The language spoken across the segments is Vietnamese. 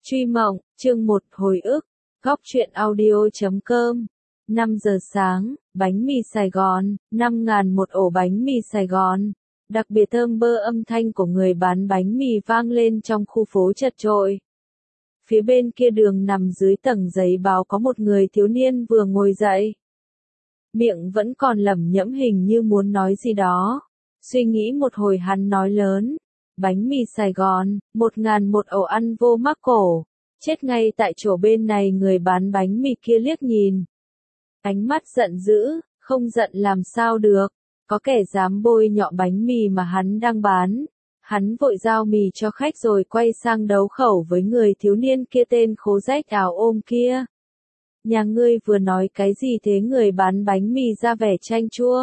Truy Mộng, chương 1 hồi ức, góc truyện audio.com. 5 giờ sáng, bánh mì Sài Gòn, 5.000 một ổ bánh mì Sài Gòn. Đặc biệt thơm bơ âm thanh của người bán bánh mì vang lên trong khu phố chật chội. Phía bên kia đường nằm dưới tầng giấy báo có một người thiếu niên vừa ngồi dậy. Miệng vẫn còn lẩm nhẩm hình như muốn nói gì đó. Suy nghĩ một hồi hắn nói lớn. Bánh mì Sài Gòn, 1.000 một ổ ăn vô mắc cổ. Chết ngay tại chỗ bên này người bán bánh mì kia liếc nhìn. Ánh mắt giận dữ, không giận làm sao được. Có kẻ dám bôi nhọ bánh mì mà hắn đang bán. Hắn vội giao mì cho khách rồi quay sang đấu khẩu với người thiếu niên kia tên khố rách áo ôm kia. Nhà ngươi vừa nói cái gì thế, người bán bánh mì ra vẻ chanh chua.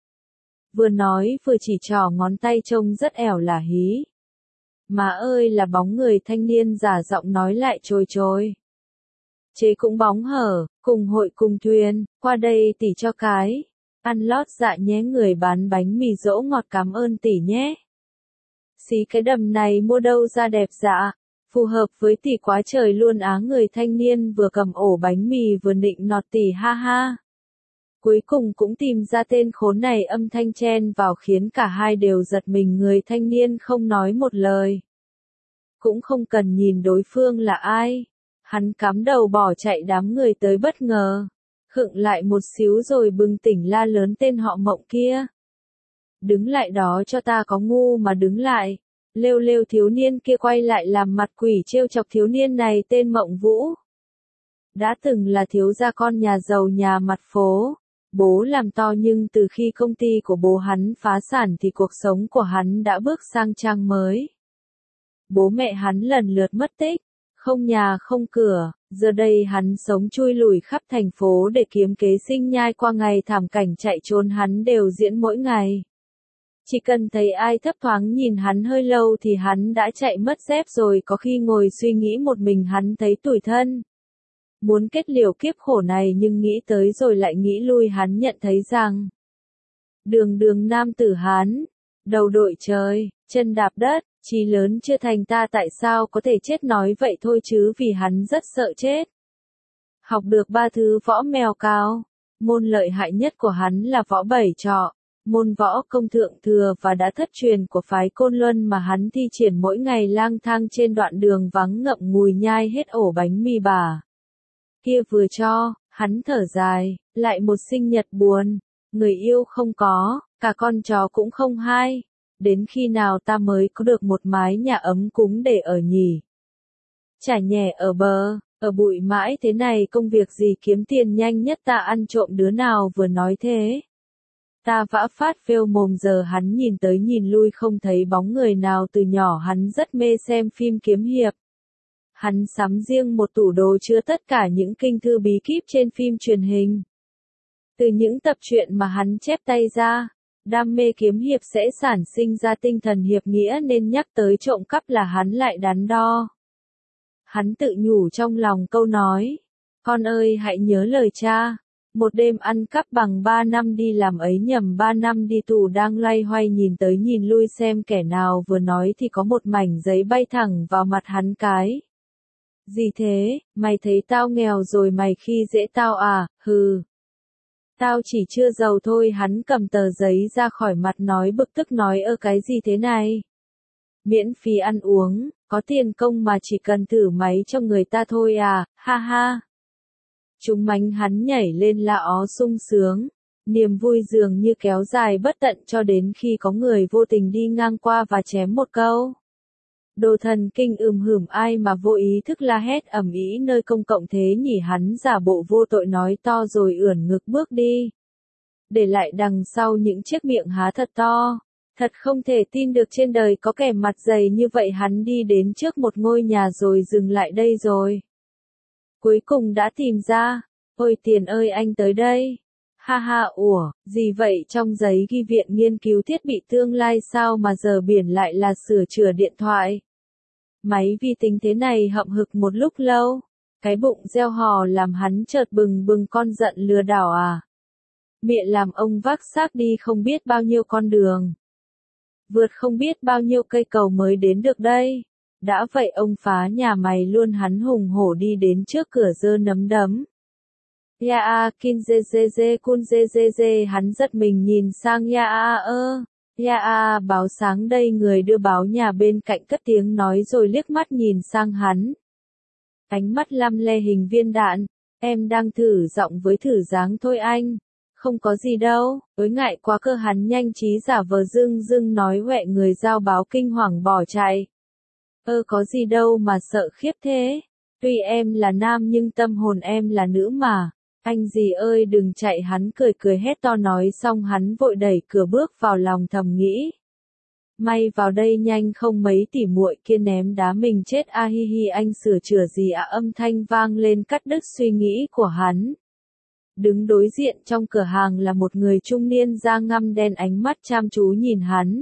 Vừa nói vừa chỉ trỏ ngón tay trông rất ẻo lả hí. Má ơi là bóng người thanh niên giả giọng nói lại trôi trôi. Chế cũng bóng hở, cùng hội cùng thuyền, qua đây tỉ cho cái. Ăn lót dạ nhé, người bán bánh mì dỗ ngọt, cảm ơn tỉ nhé. Xí cái đầm này mua đâu ra đẹp dạ, phù hợp với tỉ quá trời luôn á, người thanh niên vừa cầm ổ bánh mì vừa nịnh nọt tỉ ha ha. Cuối cùng cũng tìm ra tên khốn này, âm thanh chen vào khiến cả hai đều giật mình. Người thanh niên không nói một lời. Cũng không cần nhìn đối phương là ai. Hắn cắm đầu bỏ chạy, đám người tới bất ngờ. Khựng lại một xíu rồi bừng tỉnh la lớn tên họ Mộng kia. Đứng lại đó cho ta, có ngu mà đứng lại. Lêu lêu, thiếu niên kia quay lại làm mặt quỷ trêu chọc. Thiếu niên này tên Mộng Vũ. Đã từng là thiếu gia con nhà giàu nhà mặt phố. Bố làm to nhưng từ khi công ty của bố hắn phá sản thì cuộc sống của hắn đã bước sang trang mới. Bố mẹ hắn lần lượt mất tích, không nhà không cửa, giờ đây hắn sống chui lủi khắp thành phố để kiếm kế sinh nhai qua ngày, thảm cảnh chạy trốn hắn đều diễn mỗi ngày. Chỉ cần thấy ai thấp thoáng nhìn hắn hơi lâu thì hắn đã chạy mất dép rồi, có khi ngồi suy nghĩ một mình hắn thấy tủi thân. Muốn kết liễu kiếp khổ này nhưng nghĩ tới rồi lại nghĩ lui, hắn nhận thấy rằng đường đường nam tử Hán, đầu đội trời, chân đạp đất, chí lớn chưa thành, ta tại sao có thể chết, nói vậy thôi chứ vì hắn rất sợ chết. Học được 3 thứ võ mèo cao, môn lợi hại nhất của hắn là võ bảy trọ, môn võ công thượng thừa và đã thất truyền của phái Côn Luân mà hắn thi triển mỗi ngày lang thang trên đoạn đường vắng ngậm ngùi nhai hết ổ bánh mì bà kia vừa cho. Hắn thở dài, lại một sinh nhật buồn, người yêu không có, cả con chó cũng không hai. Đến khi nào ta mới có được một mái nhà ấm cúng để ở nhỉ? Chả nhẹ ở bờ, ở bụi mãi thế này, công việc gì kiếm tiền nhanh nhất ta ăn trộm, đứa nào vừa nói thế? Ta vã phát phêu mồm, giờ hắn nhìn tới nhìn lui không thấy bóng người nào. Từ nhỏ hắn rất mê xem phim kiếm hiệp. Hắn sắm riêng một tủ đồ chứa tất cả những kinh thư bí kíp trên phim truyền hình. Từ những tập truyện mà hắn chép tay ra, đam mê kiếm hiệp sẽ sản sinh ra tinh thần hiệp nghĩa, nên nhắc tới trộm cắp là hắn lại đắn đo. Hắn tự nhủ trong lòng câu nói, con ơi hãy nhớ lời cha, một đêm ăn cắp bằng 3 năm đi làm ấy, nhầm 3 năm đi tù. Đang loay hoay nhìn tới nhìn lui xem kẻ nào vừa nói thì có một mảnh giấy bay thẳng vào mặt hắn cái. Gì thế, mày thấy tao nghèo rồi mày khi dễ tao à, hừ. Tao chỉ chưa giàu thôi. Hắn cầm tờ giấy ra khỏi mặt nói bực tức, nói cái gì thế này? Miễn phí ăn uống, có tiền công mà chỉ cần thử máy cho người ta thôi à, ha ha. Chúng mánh hắn nhảy lên la ó sung sướng, niềm vui dường như kéo dài bất tận cho đến khi có người vô tình đi ngang qua và chém một câu. Đồ thần kinh hửm, ai mà vô ý thức la hét ầm ĩ nơi công cộng thế nhỉ? Hắn giả bộ vô tội nói to rồi ưỡn ngực bước đi. Để lại đằng sau những chiếc miệng há thật to. Thật không thể tin được trên đời có kẻ mặt dày như vậy. Hắn đi đến trước một ngôi nhà rồi dừng lại, đây rồi. Cuối cùng đã tìm ra. Ôi tiền ơi, anh tới đây. Ha ha, ủa, gì vậy? Trong giấy ghi viện nghiên cứu thiết bị tương lai sao mà giờ biển lại là sửa chữa điện thoại? Máy vi tính thế này hậm hực một lúc lâu. Cái bụng gieo hò làm hắn chợt bừng bừng, con giận lừa đảo à? Mẹ làm ông vác xác đi không biết bao nhiêu con đường, vượt không biết bao nhiêu cây cầu mới đến được đây. Đã vậy ông phá nhà mày luôn, hắn hùng hổ đi đến trước cửa giơ nắm đấm. Ya kin je kun je, hắn giật mình nhìn sang Ya ơ. Ya báo sáng đây, người đưa báo nhà bên cạnh cất tiếng nói rồi liếc mắt nhìn sang hắn. Ánh mắt lăm le hình viên đạn, em đang thử giọng với thử dáng thôi anh. Không có gì đâu, ối ngại quá cơ, hắn nhanh trí giả vờ dưng nói huệ, người giao báo kinh hoàng bỏ chạy. Có gì đâu mà sợ khiếp thế, tuy em là nam nhưng tâm hồn em là nữ mà. Anh gì ơi đừng chạy, hắn cười hét to, nói xong hắn vội đẩy cửa bước vào, lòng thầm nghĩ. May vào đây nhanh, không mấy tỉ muội kia ném đá mình chết. A hi hi, anh sửa chữa gì ạ? Âm thanh vang lên cắt đứt suy nghĩ của hắn. Đứng đối diện trong cửa hàng là một người trung niên da ngăm đen, ánh mắt chăm chú nhìn hắn.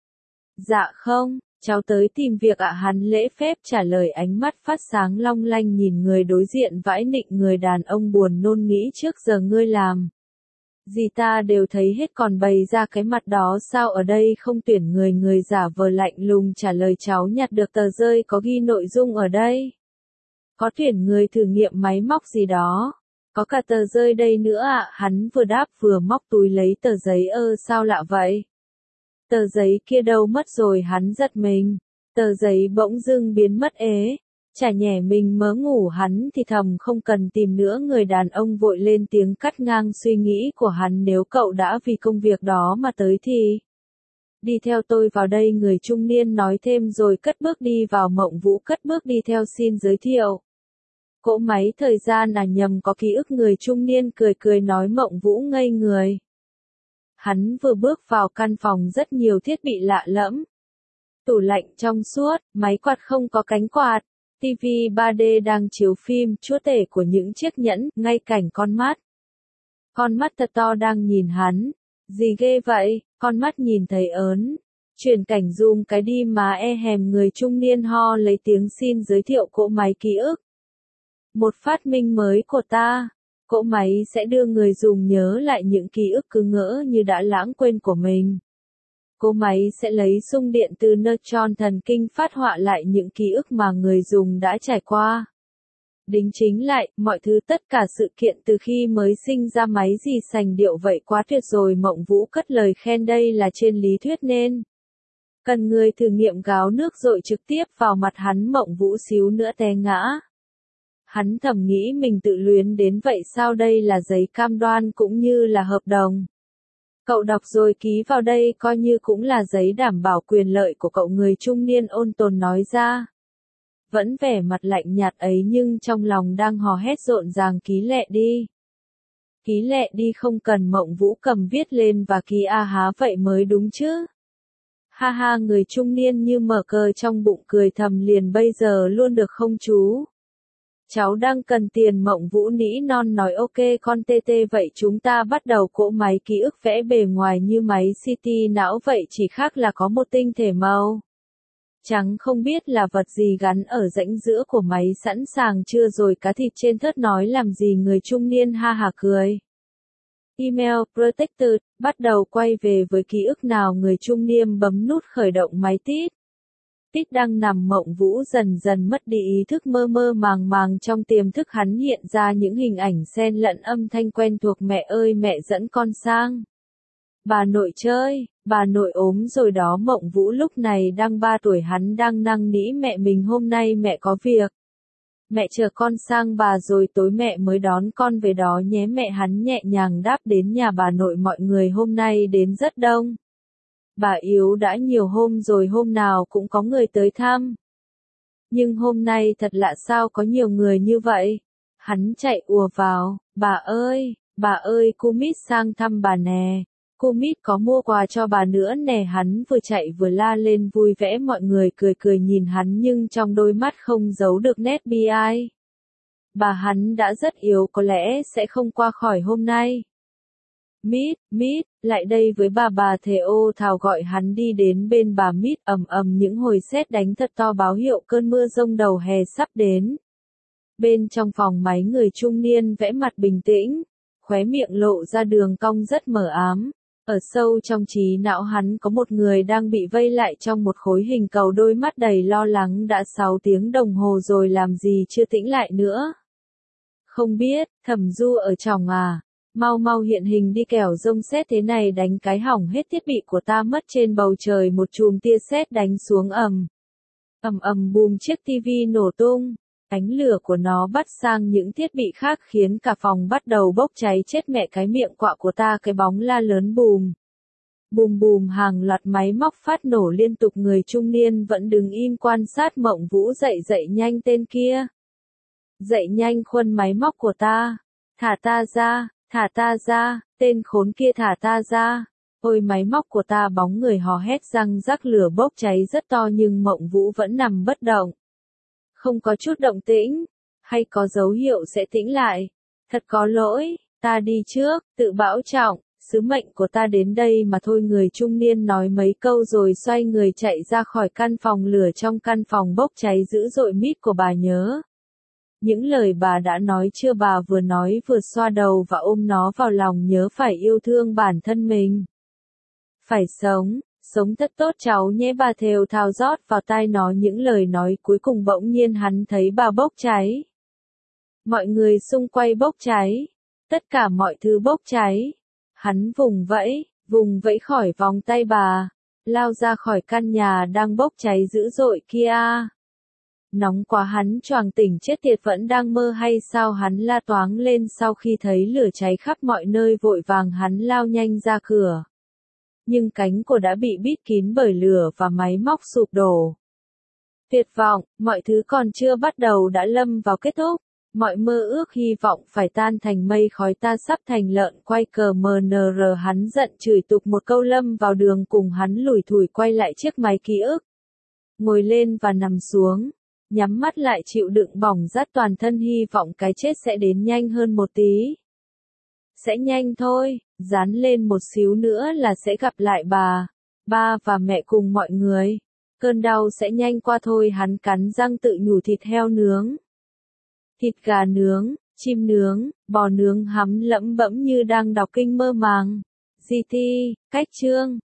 Dạ không, cháu tới tìm việc ạ, hắn lễ phép trả lời, ánh mắt phát sáng long lanh nhìn người đối diện vãi nịnh. Người đàn ông buồn nôn nghĩ trước giờ ngươi làm gì ta đều thấy hết, còn bày ra cái mặt đó sao? Ở đây không tuyển người. Người giả vờ lạnh lùng trả lời, cháu nhặt được tờ rơi có ghi nội dung ở đây. Có tuyển người thử nghiệm máy móc gì đó. Có cả tờ rơi đây nữa ạ. Hắn vừa đáp vừa móc túi lấy tờ giấy. Sao lạ vậy? Tờ giấy kia đâu mất rồi? Hắn giật mình. Tờ giấy bỗng dưng biến mất ế. Chả nhẽ mình mớ ngủ, hắn thì thầm không cần tìm nữa. Người đàn ông vội lên tiếng cắt ngang suy nghĩ của hắn, nếu cậu đã vì công việc đó mà tới thì đi theo tôi vào đây. Người trung niên nói thêm rồi cất bước đi vào. Mộng Vũ cất bước đi theo. Xin giới thiệu. Cỗ máy thời gian à, nhầm có ký ức. Người trung niên cười nói. Mộng Vũ ngây người. Hắn vừa bước vào căn phòng rất nhiều thiết bị lạ lẫm. Tủ lạnh trong suốt, máy quạt không có cánh quạt. TV 3D đang chiếu phim, chúa tể của những chiếc nhẫn, ngay cảnh con mắt. Con mắt thật to đang nhìn hắn. Gì ghê vậy, con mắt nhìn thấy ớn. Chuyển cảnh zoom cái đi má hèm. Người trung niên ho lấy tiếng. Xin giới thiệu cỗ máy ký ức. Một phát minh mới của ta. Cỗ máy sẽ đưa người dùng nhớ lại những ký ức cứ ngỡ như đã lãng quên của mình. Cỗ máy sẽ lấy xung điện từ neutron thần kinh phát họa lại những ký ức mà người dùng đã trải qua. Đính chính lại, mọi thứ tất cả sự kiện từ khi mới sinh ra. Máy gì sành điệu vậy, quá tuyệt rồi. Mộng Vũ cất lời khen, đây là trên lý thuyết nên cần người thử nghiệm. Gáo nước dội trực tiếp vào mặt hắn. Mộng Vũ xíu nữa té ngã. Hắn thầm nghĩ mình tự luyến đến vậy sao? Đây là giấy cam đoan cũng như là hợp đồng. Cậu đọc rồi ký vào đây, coi như cũng là giấy đảm bảo quyền lợi của cậu. Người trung niên ôn tồn nói ra. Vẫn vẻ mặt lạnh nhạt ấy nhưng trong lòng đang hò hét rộn ràng. Ký lẹ đi. Ký lẹ đi. Không cần. Mộng Vũ cầm viết lên và ký. Há vậy mới đúng chứ. Ha ha, người trung niên như mở cờ trong bụng cười thầm liền. Bây giờ luôn được không chú? Cháu đang cần tiền. Mộng Vũ nỉ non nói. Ok con TT, vậy chúng ta bắt đầu. Cỗ máy ký ức vẽ bề ngoài như máy CT não vậy, chỉ khác là có một tinh thể màu trắng không biết là vật gì gắn ở rãnh giữa của máy. Sẵn sàng chưa rồi? Cá thịt trên thớt nói làm gì? Người trung niên ha hả cười. Email protected, bắt đầu quay về với ký ức nào? Người trung niên bấm nút khởi động máy. Tít đang nằm. Mộng Vũ dần dần mất đi ý thức, mơ mơ màng màng. Trong tiềm thức hắn hiện ra những hình ảnh xen lẫn âm thanh quen thuộc. Mẹ ơi, mẹ dẫn con sang bà nội chơi, bà nội ốm rồi đó. Mộng Vũ lúc này đang 3 tuổi, hắn đang năn nỉ mẹ mình, hôm nay mẹ có việc. Mẹ chờ con sang bà rồi tối mẹ mới đón con về đó nhé mẹ. Hắn nhẹ nhàng đáp. Đến nhà bà nội mọi người hôm nay đến rất đông. Bà yếu đã nhiều hôm rồi, hôm nào cũng có người tới thăm. Nhưng hôm nay thật lạ, sao có nhiều người như vậy? Hắn chạy ùa vào. Bà ơi, cô Mít sang thăm bà nè. Cô Mít có mua quà cho bà nữa nè. Hắn vừa chạy vừa la lên vui vẻ. Mọi người cười nhìn hắn nhưng trong đôi mắt không giấu được nét bi ai. Bà hắn đã rất yếu, có lẽ sẽ không qua khỏi hôm nay. Mít, lại đây với bà Theo thào gọi. Hắn đi đến bên bà Mít. Ầm những hồi sét đánh thật to báo hiệu cơn mưa giông đầu hè sắp đến. Bên trong phòng máy, người trung niên vẽ mặt bình tĩnh, khóe miệng lộ ra đường cong rất mờ ám. Ở sâu trong trí não hắn có một người đang bị vây lại trong một khối hình cầu, đôi mắt đầy lo lắng. Đã 6 tiếng đồng hồ rồi làm gì chưa tỉnh lại nữa? Không biết, Thẩm Du ở trỏng à? Mau mau hiện hình đi, kẻo rông sét thế này đánh cái hỏng hết thiết bị của ta mất. Trên bầu trời một chùm tia sét đánh xuống ầm. Ầm ầm bùm, chiếc tivi nổ tung. Ánh lửa của nó bắt sang những thiết bị khác khiến cả phòng bắt đầu bốc cháy. Chết mẹ cái miệng quạ của ta, cái bóng la lớn bùm. Bùm bùm, hàng loạt máy móc phát nổ liên tục. Người trung niên vẫn đứng im quan sát. Mộng Vũ dậy dậy nhanh tên kia. Dậy nhanh khuân máy móc của ta. Thả ta ra, thả ta ra, tên khốn kia thả ta ra. Ôi máy móc của ta, bóng người hò hét răng rắc, lửa bốc cháy rất to nhưng Mộng Vũ vẫn nằm bất động. Không có chút động tĩnh, hay có dấu hiệu sẽ tĩnh lại. Thật có lỗi, ta đi trước, tự bảo trọng, sứ mệnh của ta đến đây mà thôi. Người trung niên nói mấy câu rồi xoay người chạy ra khỏi căn phòng. Lửa trong căn phòng bốc cháy dữ dội. Mít của bà nhớ những lời bà đã nói chưa? Bà vừa nói vừa xoa đầu và ôm nó vào lòng. Nhớ phải yêu thương bản thân mình. Phải sống, sống thật tốt cháu nhé. Bà thều thào rót vào tai nó những lời nói cuối cùng. Bỗng nhiên hắn thấy bà bốc cháy. Mọi người xung quanh bốc cháy. Tất cả mọi thứ bốc cháy. Hắn vùng vẫy khỏi vòng tay bà. Lao ra khỏi căn nhà đang bốc cháy dữ dội kia. Nóng quá, hắn choàng tỉnh. Chết tiệt, vẫn đang mơ hay sao? Hắn la toáng lên sau khi thấy lửa cháy khắp mọi nơi. Vội vàng hắn lao nhanh ra cửa. Nhưng cánh cổ đã bị bít kín bởi lửa và máy móc sụp đổ. Tuyệt vọng, mọi thứ còn chưa bắt đầu đã lâm vào kết thúc. Mọi mơ ước hy vọng phải tan thành mây khói. Ta sắp thành lợn quay cờ MNR. Hắn giận chửi tục một câu lâm vào đường cùng. Hắn lủi thủi quay lại chiếc máy ký ức. Ngồi lên và nằm xuống. Nhắm mắt lại chịu đựng bỏng rát toàn thân. Hy vọng cái chết sẽ đến nhanh hơn một tí. Sẽ nhanh thôi, dán lên một xíu nữa là sẽ gặp lại ba và mẹ cùng mọi người. Cơn đau sẽ nhanh qua thôi. Hắn cắn răng tự nhủ. Thịt heo nướng, thịt gà nướng, chim nướng, bò nướng. Hắn lẩm bẩm như đang đọc kinh mơ màng. GT, cách chương.